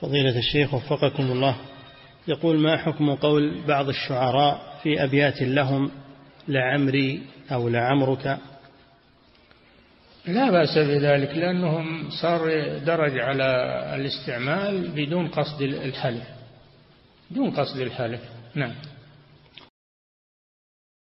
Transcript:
فضيلة الشيخ وفقكم الله، يقول: ما حكم قول بعض الشعراء في أبيات لهم لعمري أو لعمرك؟ لا بأس بذلك، لأنهم صار درج على الاستعمال بدون قصد الحلف. نعم.